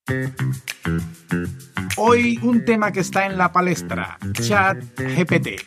Hoy un tema que está en la palestra, ChatGPT.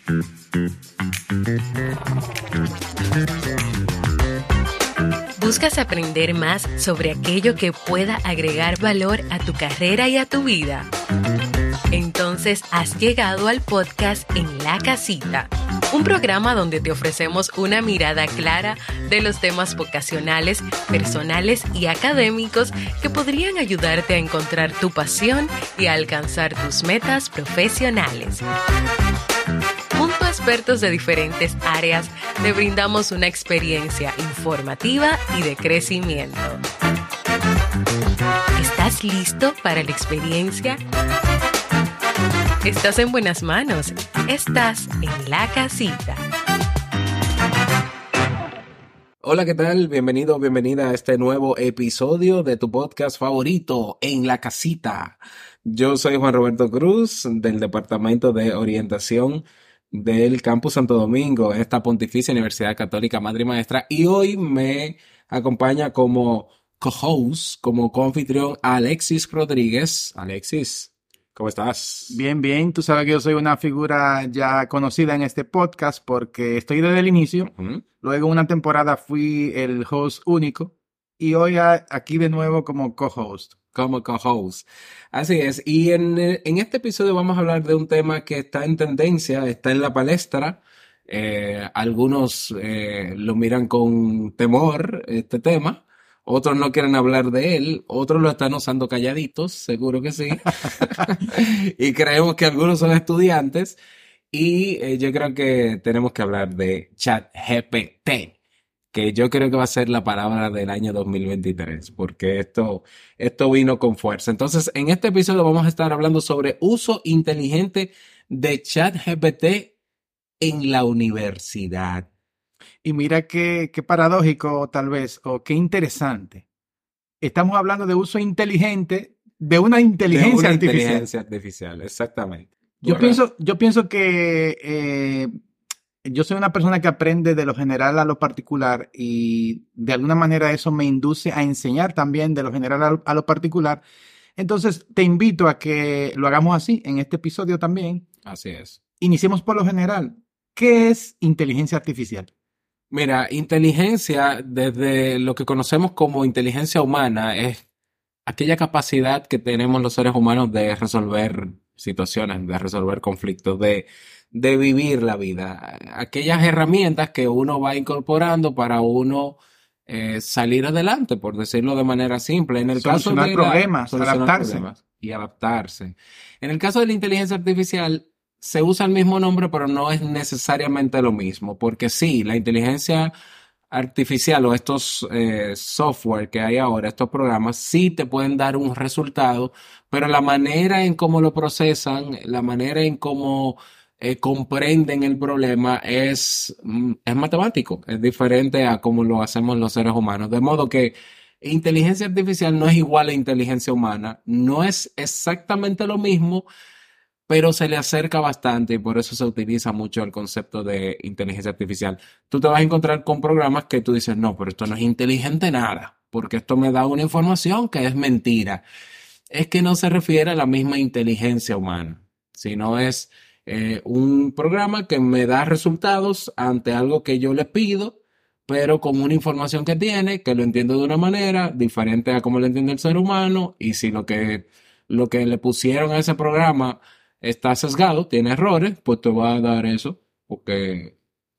¿Buscas aprender más sobre aquello que pueda agregar valor a tu carrera y a tu vida? Entonces has llegado al podcast En la Casita, un programa donde te ofrecemos una mirada clara de los temas vocacionales, personales y académicos que podrían ayudarte a encontrar tu pasión y a alcanzar tus metas profesionales. Junto a expertos de diferentes áreas, te brindamos una experiencia informativa y de crecimiento. ¿Estás listo para la experiencia? Estás en buenas manos. Estás en la casita. Hola, ¿qué tal? Bienvenido, bienvenida a este nuevo episodio de tu podcast favorito, En la Casita. Yo soy Juan Roberto Cruz, del Departamento de Orientación del Campus Santo Domingo, en esta Pontificia Universidad Católica Madre y Maestra, y hoy me acompaña como co-host, como coanfitrión, Alexis Rodríguez. Alexis, ¿cómo estás? Bien, bien. Tú sabes que yo soy una figura ya conocida en este podcast porque estoy desde el inicio. Luego una temporada fui el host único y hoy aquí de nuevo como co-host. Como co-host. Así es. Y en este episodio vamos a hablar de un tema que está en tendencia, está en la palestra. Algunos lo miran con temor, este tema. Otros no quieren hablar de él. Otros lo están usando calladitos, seguro que sí. Y creemos que algunos son estudiantes. Y yo creo que tenemos que hablar de ChatGPT, que yo creo que va a ser la palabra del año 2023, porque esto vino con fuerza. Entonces, en este episodio vamos a estar hablando sobre uso inteligente de ChatGPT en la universidad. Y mira qué paradójico tal vez, o qué interesante. Estamos hablando de uso inteligente de una inteligencia artificial. Inteligencia artificial, exactamente. Yo pienso que yo soy una persona que aprende de lo general a lo particular y de alguna manera eso me induce a enseñar también de lo general a lo particular. Entonces te invito a que lo hagamos así en este episodio también. Así es. Iniciemos por lo general. ¿Qué es inteligencia artificial? Mira, inteligencia, desde lo que conocemos como inteligencia humana, es aquella capacidad que tenemos los seres humanos de resolver situaciones, de resolver conflictos, de vivir la vida. Aquellas herramientas que uno va incorporando para uno salir adelante, por decirlo de manera simple. En el caso de problemas, solucionar adaptarse. problemas y adaptarse. En el caso de la inteligencia artificial, se usa el mismo nombre, pero no es necesariamente lo mismo, porque sí, la inteligencia artificial o estos software que hay ahora, estos programas, sí te pueden dar un resultado, pero la manera en cómo lo procesan, la manera en cómo comprenden el problema es matemático, es diferente a cómo lo hacemos los seres humanos. De modo que inteligencia artificial no es igual a inteligencia humana, no es exactamente lo mismo, pero se le acerca bastante y por eso se utiliza mucho el concepto de inteligencia artificial. Tú te vas a encontrar con programas que tú dices, no, pero esto no es inteligente nada, porque esto me da una información que es mentira. Es que no se refiere a la misma inteligencia humana, sino es un programa que me da resultados ante algo que yo le pido, pero con una información que tiene, que lo entiendo de una manera diferente a como lo entiende el ser humano, y si lo que le pusieron a ese programa está sesgado, tiene errores, pues te va a dar eso, porque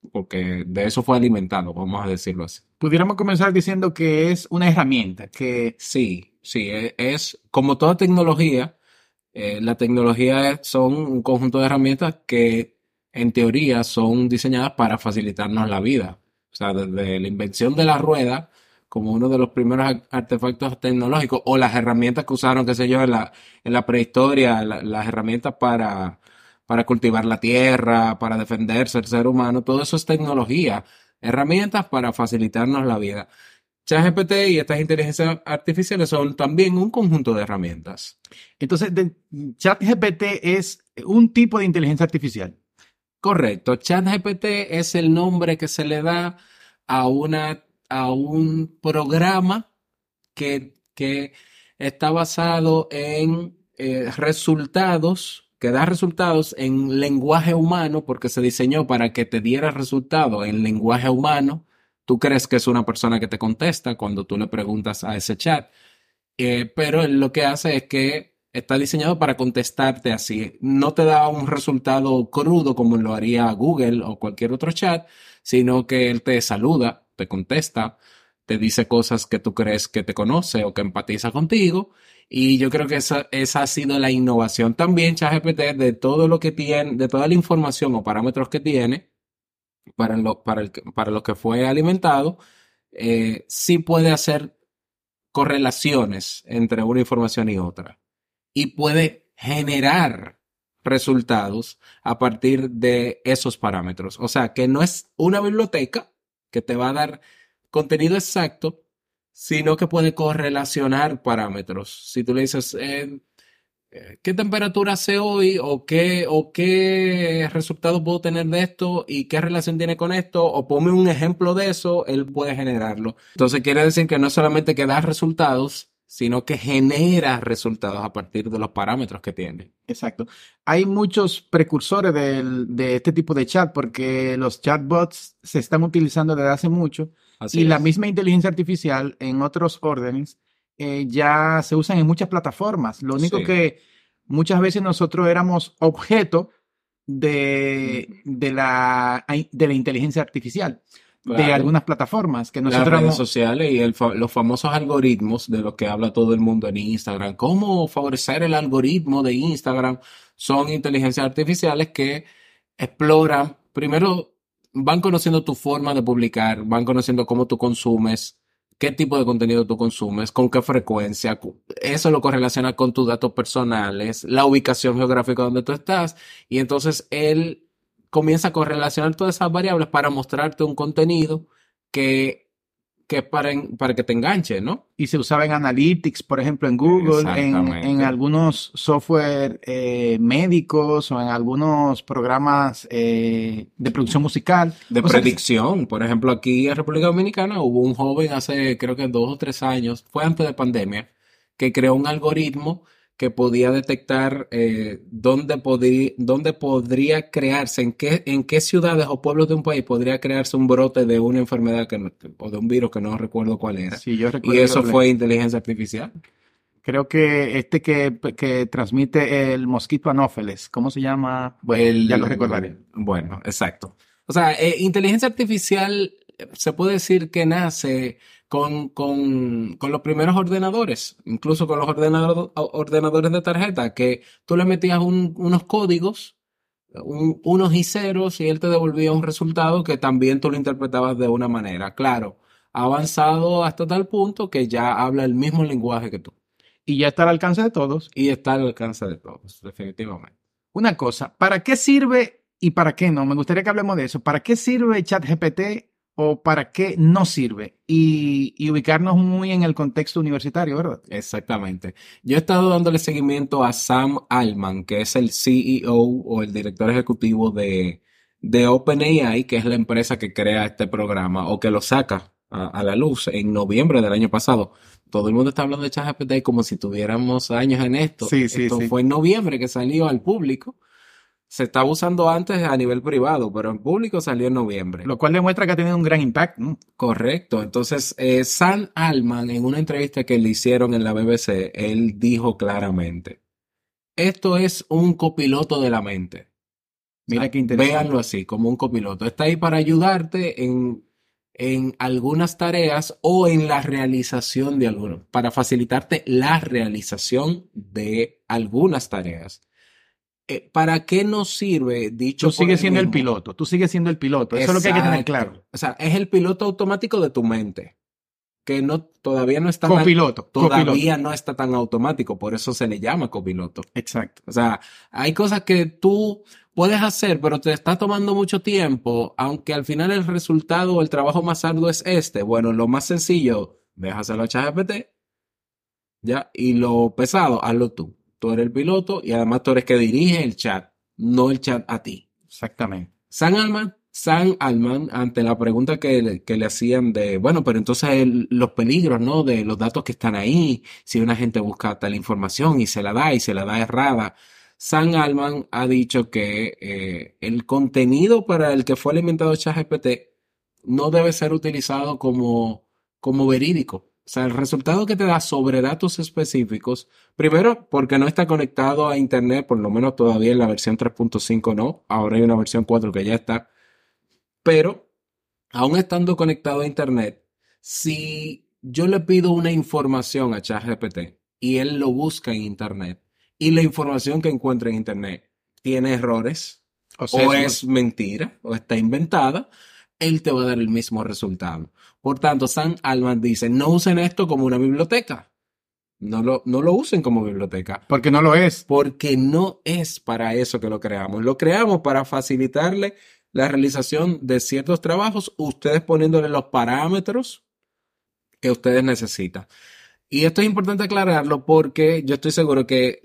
de eso fue alimentado, vamos a decirlo así. Pudiéramos comenzar diciendo que es una herramienta que... Sí, es como toda tecnología, la tecnología son un conjunto de herramientas que en teoría son diseñadas para facilitarnos la vida. O sea, desde la invención de la rueda, como uno de los primeros artefactos tecnológicos, o las herramientas que usaron, qué sé yo, en la prehistoria, las herramientas para cultivar la tierra, para defenderse el ser humano, todo eso es tecnología, herramientas para facilitarnos la vida. ChatGPT y estas inteligencias artificiales son también un conjunto de herramientas. Entonces, ChatGPT es un tipo de inteligencia artificial. Correcto. ChatGPT es el nombre que se le da a un programa que está basado en resultados, que da resultados en lenguaje humano, porque se diseñó para que te diera resultado en lenguaje humano. Tú crees que es una persona que te contesta cuando tú le preguntas a ese chat. Pero él lo que hace es que está diseñado para contestarte así. No te da un resultado crudo como lo haría Google o cualquier otro chat, sino que él te saluda, te contesta, te dice cosas que tú crees que te conoce o que empatiza contigo. Y yo creo que esa ha sido la innovación también, ChatGPT, de todo lo que tiene, de toda la información o parámetros que tiene para lo que fue alimentado, sí puede hacer correlaciones entre una información y otra y puede generar resultados a partir de esos parámetros. O sea, que no es una biblioteca que te va a dar contenido exacto, sino que puede correlacionar parámetros. Si tú le dices, ¿qué temperatura hace hoy? O qué resultado puedo tener de esto? ¿Y qué relación tiene con esto? O ponme un ejemplo de eso, él puede generarlo. Entonces quiere decir que no solamente que da resultados, sino que genera resultados a partir de los parámetros que tiene. Exacto. Hay muchos precursores de este tipo de chat porque los chatbots se están utilizando desde hace mucho Así y la es. misma inteligencia artificial en otros órdenes ya se usan en muchas plataformas. Lo único Sí. que muchas veces nosotros éramos objeto de la inteligencia artificial de Claro. algunas plataformas que Las nosotros redes éramos, sociales y los famosos algoritmos de los que habla todo el mundo en Instagram. ¿Cómo favorecer el algoritmo de Instagram? Son inteligencias artificiales que exploran, primero van conociendo tu forma de publicar, van conociendo cómo tú consumes, qué tipo de contenido tú consumes, con qué frecuencia. Eso lo correlaciona con tus datos personales, la ubicación geográfica donde tú estás, y entonces él comienza a correlacionar todas esas variables para mostrarte un contenido que, que para que te enganche, ¿no? y se usaba en Analytics, por ejemplo, en Google, en Exactamente. algunos software médicos o en algunos programas de producción musical. De O sea, predicción. Por ejemplo, aquí en República Dominicana hubo un joven hace creo que 2 o 3 años, fue antes de pandemia, que creó un algoritmo que podía detectar dónde podría crearse, en qué ciudades o pueblos de un país podría crearse un brote de una enfermedad o de un virus que no recuerdo cuál era. sí, yo Y recuerdo que eso hablé. fue inteligencia artificial. Creo que que transmite el mosquito anófeles, ¿cómo se llama? Bueno, ya lo recordaré. Bueno, exacto. O sea, inteligencia artificial se puede decir que nace con los primeros ordenadores, incluso con los ordenadores de tarjeta, que tú le metías unos códigos, unos y ceros, y él te devolvía un resultado que también tú lo interpretabas de una manera. Claro, ha avanzado hasta tal punto que ya habla el mismo lenguaje que tú. Y ya está al alcance de todos. Y está al alcance de todos, definitivamente. Una cosa, ¿para qué sirve y para qué no? Me gustaría que hablemos de eso. ¿Para qué sirve ChatGPT o para qué no sirve? Y ubicarnos muy en el contexto universitario, ¿verdad? Exactamente. Yo he estado dándole seguimiento a Sam Altman, que es el CEO o el director ejecutivo de OpenAI, que es la empresa que crea este programa o que lo saca a la luz en noviembre del año pasado. Todo el mundo está hablando de ChatGPT como si tuviéramos años en esto. Sí, sí, Esto sí. fue en noviembre que salió al público. Se estaba usando antes a nivel privado, pero en público salió en noviembre. Lo cual demuestra que ha tenido un gran impacto, ¿no? Correcto. Entonces, Sam Altman, en una entrevista que le hicieron en la BBC, él dijo claramente, esto es un copiloto de la mente. O Mira sea, qué interesante. véanlo así, como un copiloto. Está ahí para ayudarte en algunas tareas o en la realización de algunas, para facilitarte la realización de algunas tareas. ¿Para qué nos sirve, Tú dicho por sigues él siendo el mismo? piloto, tú sigues siendo el piloto. Eso es lo que hay que tener claro. Exacto. O sea, es el piloto automático de tu mente, que no, Copiloto, copiloto. todavía no está tan automático, por eso se le llama copiloto. Exacto. O sea, hay cosas que tú puedes hacer, pero te está tomando mucho tiempo, aunque al final el resultado o el trabajo más arduo es este. Bueno, lo más sencillo, déjaselo a ChatGPT, ya, y lo pesado, hazlo tú. Tú eres el piloto y además tú eres que dirige el chat, no el chat a ti. Exactamente. Sam Altman Sam Altman, ante la pregunta que le hacían de, bueno, pero entonces los peligros, ¿no? De los datos que están ahí, si una gente busca tal información y se la da errada. Sam Altman ha dicho que el contenido para el que fue alimentado ChatGPT no debe ser utilizado como verídico. O sea, el resultado que te da sobre datos específicos, primero, porque no está conectado a Internet, por lo menos todavía en la versión 3.5 no, ahora hay una versión 4 que ya está, pero aún estando conectado a Internet, si yo le pido una información a ChatGPT y él lo busca en Internet y la información que encuentra en Internet tiene errores O o sesgos. es mentira o está inventada, él te va a dar el mismo resultado. Por tanto, Sam Altman dice, no usen esto como una biblioteca. No lo usen como biblioteca. Porque no lo es. Porque no es para eso que lo creamos. Lo creamos para facilitarle la realización de ciertos trabajos, ustedes poniéndole los parámetros que ustedes necesitan. Y esto es importante aclararlo porque yo estoy seguro que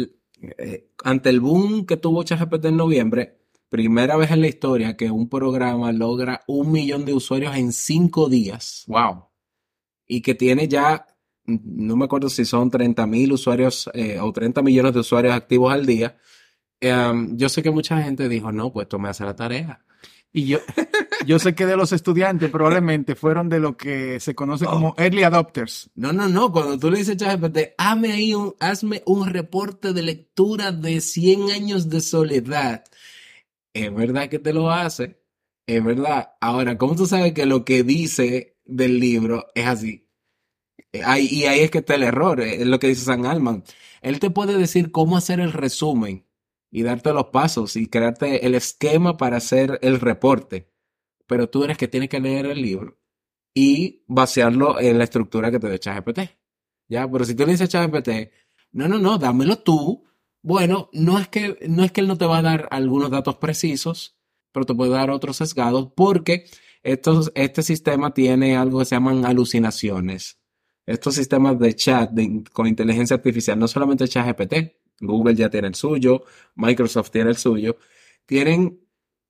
ante el boom que tuvo ChatGPT en noviembre, primera vez en la historia que un programa logra 1 millón de usuarios en 5 días. Wow. Y que tiene ya, no me acuerdo si son 30.000 usuarios o 30 millones de usuarios activos al día. Yo sé que mucha gente dijo, no, pues esto me hace la tarea. Y yo sé que de los estudiantes probablemente fueron de lo que se conoce como early adopters. No. Cuando tú le dices a ChatGPT, hazme un reporte de lectura de 100 años de soledad. Es verdad que te lo hace. Es verdad. Ahora, ¿cómo tú sabes que lo que dice del libro es así? Y ahí es que está el error. Es lo que dice Sam Altman. Él te puede decir cómo hacer el resumen y darte los pasos y crearte el esquema para hacer el reporte. Pero tú eres que tienes que leer el libro y vaciarlo en la estructura que te dé ChatGPT. ¿Ya? Pero si tú le dices a ChatGPT, no, dámelo tú. Bueno, no es que él no te va a dar algunos datos precisos, pero te puede dar otros sesgados porque este sistema tiene algo que se llaman alucinaciones. Estos sistemas de chat con inteligencia artificial, no solamente ChatGPT, Google ya tiene el suyo, Microsoft tiene el suyo, tienen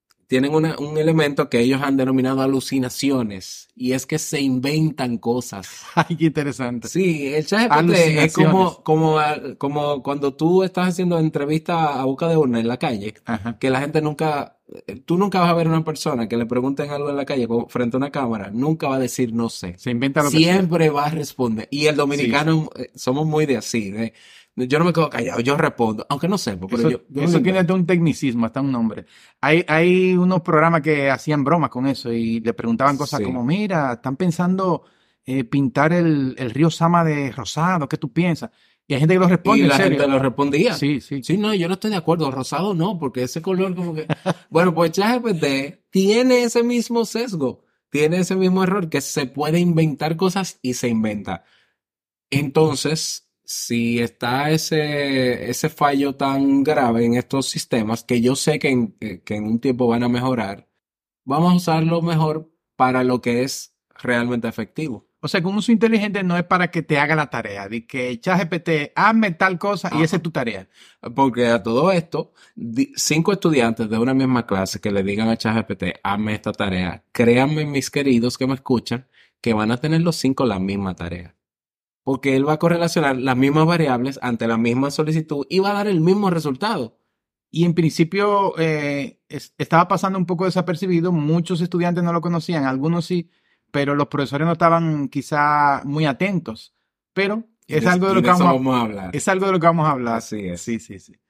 un elemento que ellos han denominado alucinaciones, y es que se inventan cosas. Ay, qué interesante. Sí, el ChatGPT es Alucinaciones. como cuando tú estás haciendo entrevista a boca de urna en la calle, Ajá. que la gente tú nunca vas a ver a una persona que le pregunten algo en la calle frente a una cámara, nunca va a decir no sé. Se inventa lo que sea. Siempre va a responder. Y el dominicano somos muy de así, yo no me quedo callado, yo respondo, aunque no sepa, pero Eso yo tiene hasta un tecnicismo, hasta un nombre. Hay unos programas que hacían bromas con eso y le preguntaban cosas Sí. como, mira, están pensando pintar el río Sama de rosado, ¿qué tú piensas? Y hay gente que lo responde Y en la serio. gente lo respondía. Sí, sí. Sí, no, yo no estoy de acuerdo. Rosado no, porque ese color como que... Bueno, pues ChatGPT tiene ese mismo sesgo, tiene ese mismo error, que se puede inventar cosas y se inventa. Entonces, si está ese fallo tan grave en estos sistemas, que yo sé que en un tiempo van a mejorar, vamos a usarlo mejor para lo que es realmente efectivo. O sea, que un uso inteligente no es para que te haga la tarea, de que ChatGPT, hazme tal cosa y esa es tu tarea. Porque a todo esto, 5 estudiantes de una misma clase que le digan a ChatGPT, hazme esta tarea, créanme, mis queridos que me escuchan, que van a tener los 5 la misma tarea. Porque él va a correlacionar las mismas variables ante la misma solicitud y va a dar el mismo resultado. Y en principio estaba pasando un poco desapercibido, muchos estudiantes no lo conocían, algunos sí, pero los profesores no estaban quizá muy atentos. Pero es algo de lo que vamos a hablar. es algo de lo que vamos a hablar. Así es. Sí.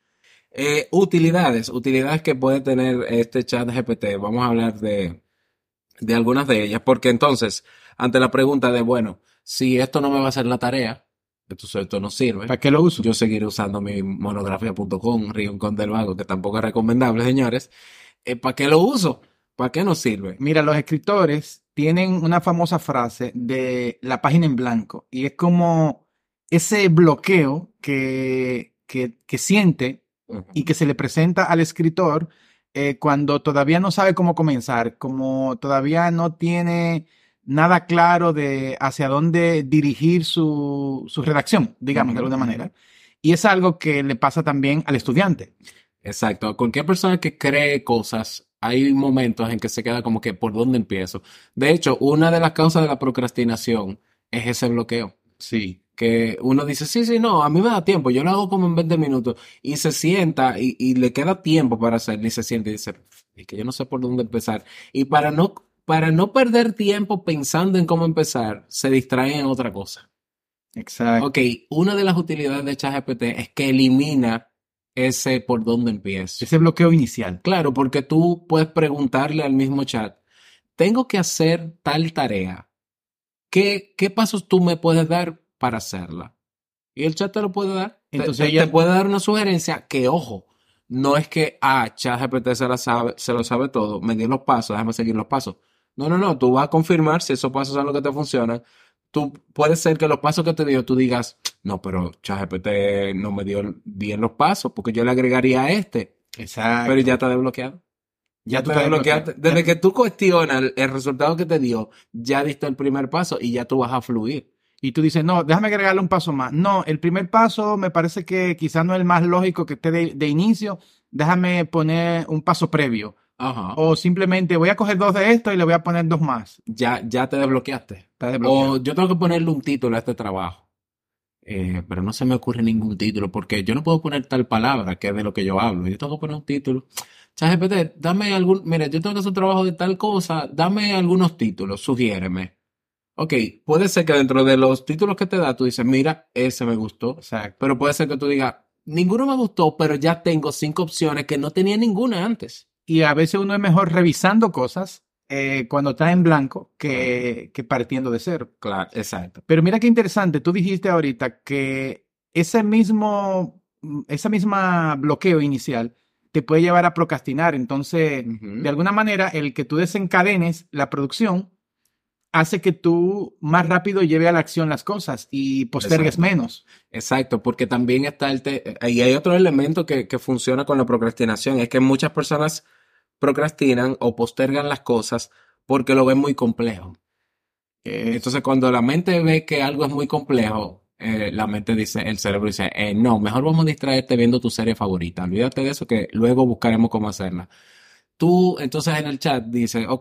Utilidades que puede tener este chat GPT. Vamos a hablar de algunas de ellas, porque entonces, ante la pregunta de, bueno, si esto no me va a hacer la tarea, entonces esto no sirve. ¿Para qué lo uso? Yo seguiré usando mi monografía.com, Rincón del Vago, que tampoco es recomendable, señores. ¿Para qué lo uso? ¿Para qué nos sirve? Mira, los escritores tienen una famosa frase de la página en blanco y es como ese bloqueo que siente y que se le presenta al escritor cuando todavía no sabe cómo comenzar, como todavía no tiene nada claro de hacia dónde dirigir su redacción, digamos, de alguna manera. Y es algo que le pasa también al estudiante. Exacto. Cualquier persona que cree cosas hay momentos en que se queda como que ¿por dónde empiezo? De hecho, una de las causas de la procrastinación es ese bloqueo. Sí. Que uno dice, sí, sí, no, a mí me da tiempo, yo lo hago como en 20 minutos. Y se sienta y le queda tiempo para hacerlo y se siente y dice, es que yo no sé por dónde empezar. Y para no perder tiempo pensando en cómo empezar, se distraen en otra cosa. Exacto. Ok, una de las utilidades de ChatGPT es que elimina ese por dónde empiezo. Ese bloqueo inicial. Claro, porque tú puedes preguntarle al mismo chat, tengo que hacer tal tarea. ¿Qué pasos tú me puedes dar para hacerla? Y el chat te lo puede dar. Entonces Te puede dar una sugerencia que, ojo, no es que, ChatGPT se lo sabe todo, me dio los pasos, déjame seguir los pasos. No, no, no, tú vas a confirmar si esos pasos son los que te funcionan. Tú puede ser que los pasos que te dio, tú digas, no, pero ChatGPT no me dio bien los pasos, porque yo le agregaría a este. Exacto. Pero ya está desbloqueado. Ya tú Te estás desbloqueaste. desbloqueado. Desde que tú cuestionas el resultado que te dio, ya diste el primer paso y ya tú vas a fluir. Y tú dices, no, déjame agregarle un paso más. No, el primer paso me parece que quizás no es el más lógico que esté de inicio. Déjame poner un paso previo. Ajá. O simplemente voy a coger 2 de estos y le voy a poner 2 más. Ya te desbloqueaste. Está desbloqueado. O yo tengo que ponerle un título a este trabajo. Pero no se me ocurre ningún título porque yo no puedo poner tal palabra que es de lo que yo hablo. Yo tengo que poner un título. ChatGPT, dame mira, yo tengo que hacer un trabajo de tal cosa, dame algunos títulos, sugiéreme. Ok, puede ser que dentro de los títulos que te da, tú dices, mira, ese me gustó. Exacto. Pero puede ser que tú digas, ninguno me gustó, pero ya tengo 5 opciones que no tenía ninguna antes. Y a veces uno es mejor revisando cosas cuando está en blanco que partiendo de cero. Claro, exacto. Pero mira qué interesante, tú dijiste ahorita que esa misma bloqueo inicial te puede llevar a procrastinar. Entonces, de alguna manera, el que tú desencadenes la producción hace que tú más rápido lleve a la acción las cosas y postergues Exacto. menos. Exacto, porque también está y hay otro elemento que funciona con la procrastinación, es que muchas personas procrastinan o postergan las cosas porque lo ven muy complejo. Entonces, cuando la mente ve que algo es muy complejo, la mente dice, el cerebro dice, no, mejor vamos a distraerte viendo tu serie favorita. Olvídate de eso que luego buscaremos cómo hacerla. Tú, entonces en el chat dices, ok,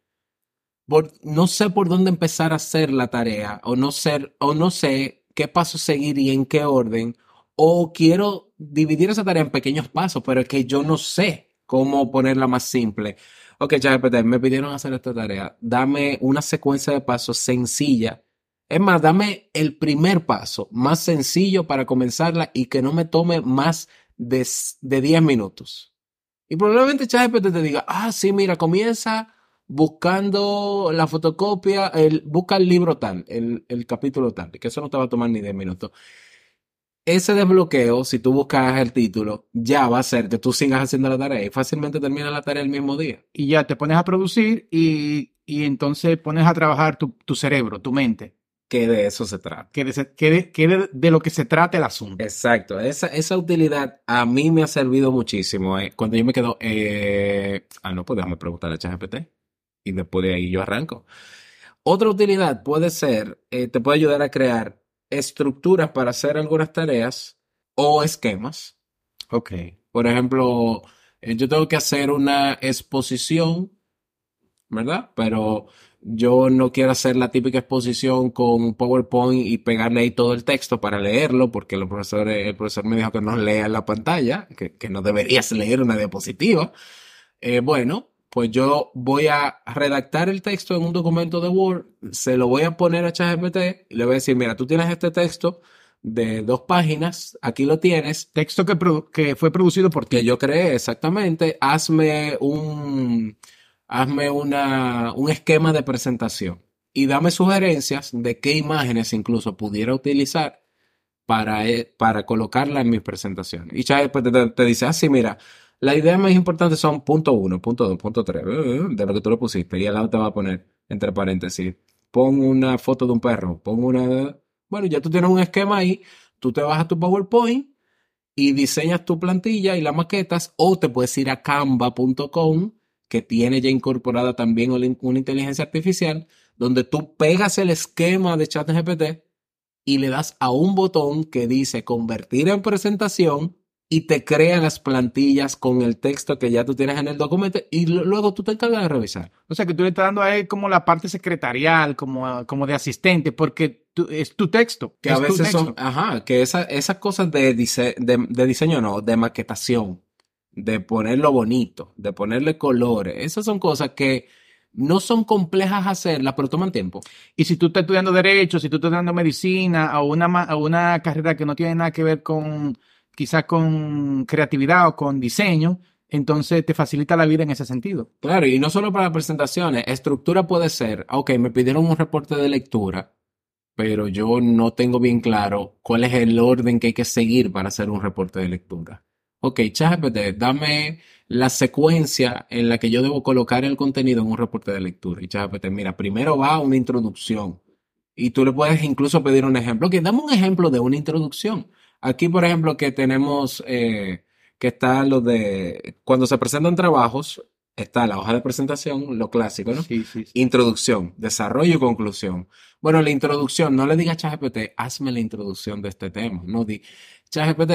no sé por dónde empezar a hacer la tarea, o no sé qué paso seguir y en qué orden, o quiero dividir esa tarea en pequeños pasos, pero es que yo no sé cómo ponerla más simple. Ok, ChatGPT, me pidieron hacer esta tarea. Dame una secuencia de pasos sencilla. Es más, dame el primer paso más sencillo para comenzarla y que no me tome más de 10 minutos. Y probablemente ChatGPT te diga, sí, mira, comienza buscando la fotocopia, busca el libro tal, el capítulo tal, que eso no te va a tomar ni 10 minutos. Ese desbloqueo, si tú buscas el título, ya va a ser que tú sigas haciendo la tarea y fácilmente terminas la tarea el mismo día. Y ya te pones a producir y entonces pones a trabajar tu cerebro, tu mente. Que de eso se trata. Que de lo que se trata el asunto. Exacto, esa utilidad a mí me ha servido muchísimo. Cuando yo me quedo, no, pues déjame preguntar a ChatGPT y después de ahí yo arranco. Otra utilidad puede ser, te puede ayudar a crear estructuras para hacer algunas tareas o esquemas. Ok. Por ejemplo, yo tengo que hacer una exposición, ¿verdad? Pero yo no quiero hacer la típica exposición con PowerPoint y pegarle ahí todo el texto para leerlo, porque el profesor me dijo que no lea en la pantalla, que no deberías leer una diapositiva. Bueno, pues yo voy a redactar el texto en un documento de Word, se lo voy a poner a ChatGPT y le voy a decir, mira, tú tienes este texto de 2 páginas, aquí lo tienes. Texto que fue producido por ti. Que yo creé, exactamente. Hazme un esquema de presentación y dame sugerencias de qué imágenes incluso pudiera utilizar para colocarla en mi presentación. Y ChatGPT te dice, sí, mira, las ideas más importantes son punto 1, punto 2, punto 3, de lo que tú le pusiste. Y al lado te va a poner, entre paréntesis, pon una foto de un perro, bueno, ya tú tienes un esquema ahí, tú te vas a tu PowerPoint y diseñas tu plantilla y la maquetas, o te puedes ir a canva.com, que tiene ya incorporada también una inteligencia artificial, donde tú pegas el esquema de ChatGPT y le das a un botón que dice convertir en presentación y te crea las plantillas con el texto que ya tú tienes en el documento y luego tú te encargas de revisar. O sea, que tú le estás dando a él como la parte secretarial, como de asistente, porque es tu texto. Que a es tu veces texto. son, que esas cosas de diseño no, de maquetación, de ponerlo bonito, de ponerle colores, esas son cosas que no son complejas hacerlas, pero toman tiempo. Y si tú estás estudiando Derecho, si tú estás estudiando Medicina o una carrera que no tiene nada que ver quizás con creatividad o con diseño, entonces te facilita la vida en ese sentido. Claro, y no solo para presentaciones, estructura puede ser, ok, me pidieron un reporte de lectura, pero yo no tengo bien claro cuál es el orden que hay que seguir para hacer un reporte de lectura. Ok, ChatGPT, dame la secuencia en la que yo debo colocar el contenido en un reporte de lectura. Y ChatGPT, mira, primero va una introducción. Y tú le puedes incluso pedir un ejemplo. Ok, dame un ejemplo de una introducción. Aquí, por ejemplo, que tenemos, que está lo de, cuando se presentan trabajos, está la hoja de presentación, lo clásico, ¿no? Sí, sí, sí. Introducción, desarrollo y conclusión. Bueno, la introducción, no le digas a ChatGPT, hazme la introducción de este tema. No di, ChatGPT,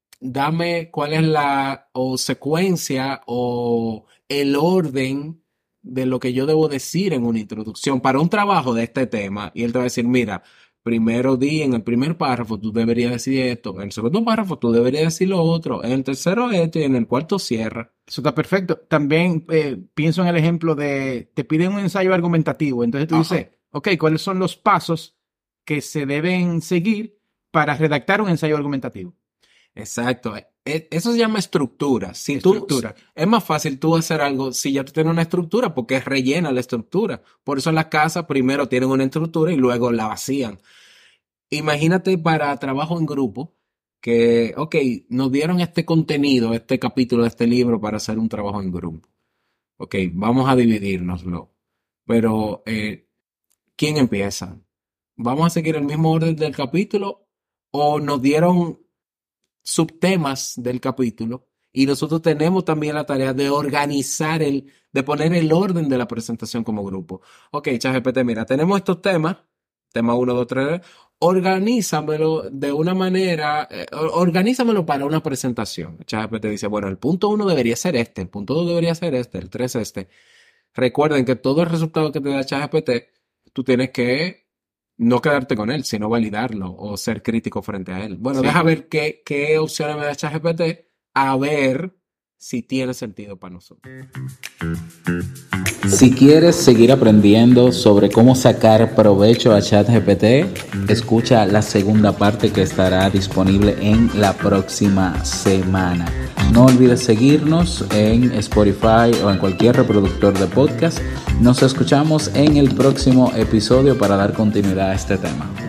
dame cuál es la o secuencia o el orden de lo que yo debo decir en una introducción para un trabajo de este tema. Y él te va a decir, mira, primero di en el primer párrafo tú deberías decir esto, en el segundo párrafo tú deberías decir lo otro, en el tercero esto y en el cuarto cierra. Eso está perfecto. También pienso en el ejemplo de, te piden un ensayo argumentativo, entonces tú Ajá. dices, ok, ¿cuáles son los pasos que se deben seguir para redactar un ensayo argumentativo? Exacto. Eso se llama estructura. Si Estructura. es más fácil tú hacer algo si ya tú tienes una estructura, porque es rellena la estructura. Por eso en las casas primero tienen una estructura y luego la vacían. Imagínate para trabajo en grupo que, ok, nos dieron este contenido, este capítulo de este libro para hacer un trabajo en grupo. Ok, vamos a dividirnoslo. Pero, ¿quién empieza? ¿Vamos a seguir el mismo orden del capítulo o nos dieron subtemas del capítulo y nosotros tenemos también la tarea de organizar de poner el orden de la presentación como grupo? Ok, ChatGPT, mira, tenemos estos temas, tema 1, 2, 3, organízamelo de una manera, organízamelo para una presentación. ChatGPT dice, bueno, el punto 1 debería ser este, el punto 2 debería ser este, el 3 este. Recuerden que todo el resultado que te da ChatGPT, tú tienes que no quedarte con él, sino validarlo o ser crítico frente a él. Bueno, Sí. deja ver qué opciones me da ChatGPT, a ver si tiene sentido para nosotros. Si quieres seguir aprendiendo sobre cómo sacar provecho a ChatGPT, escucha la segunda parte que estará disponible en la próxima semana. No olvides seguirnos en Spotify o en cualquier reproductor de podcast. Nos escuchamos en el próximo episodio para dar continuidad a este tema.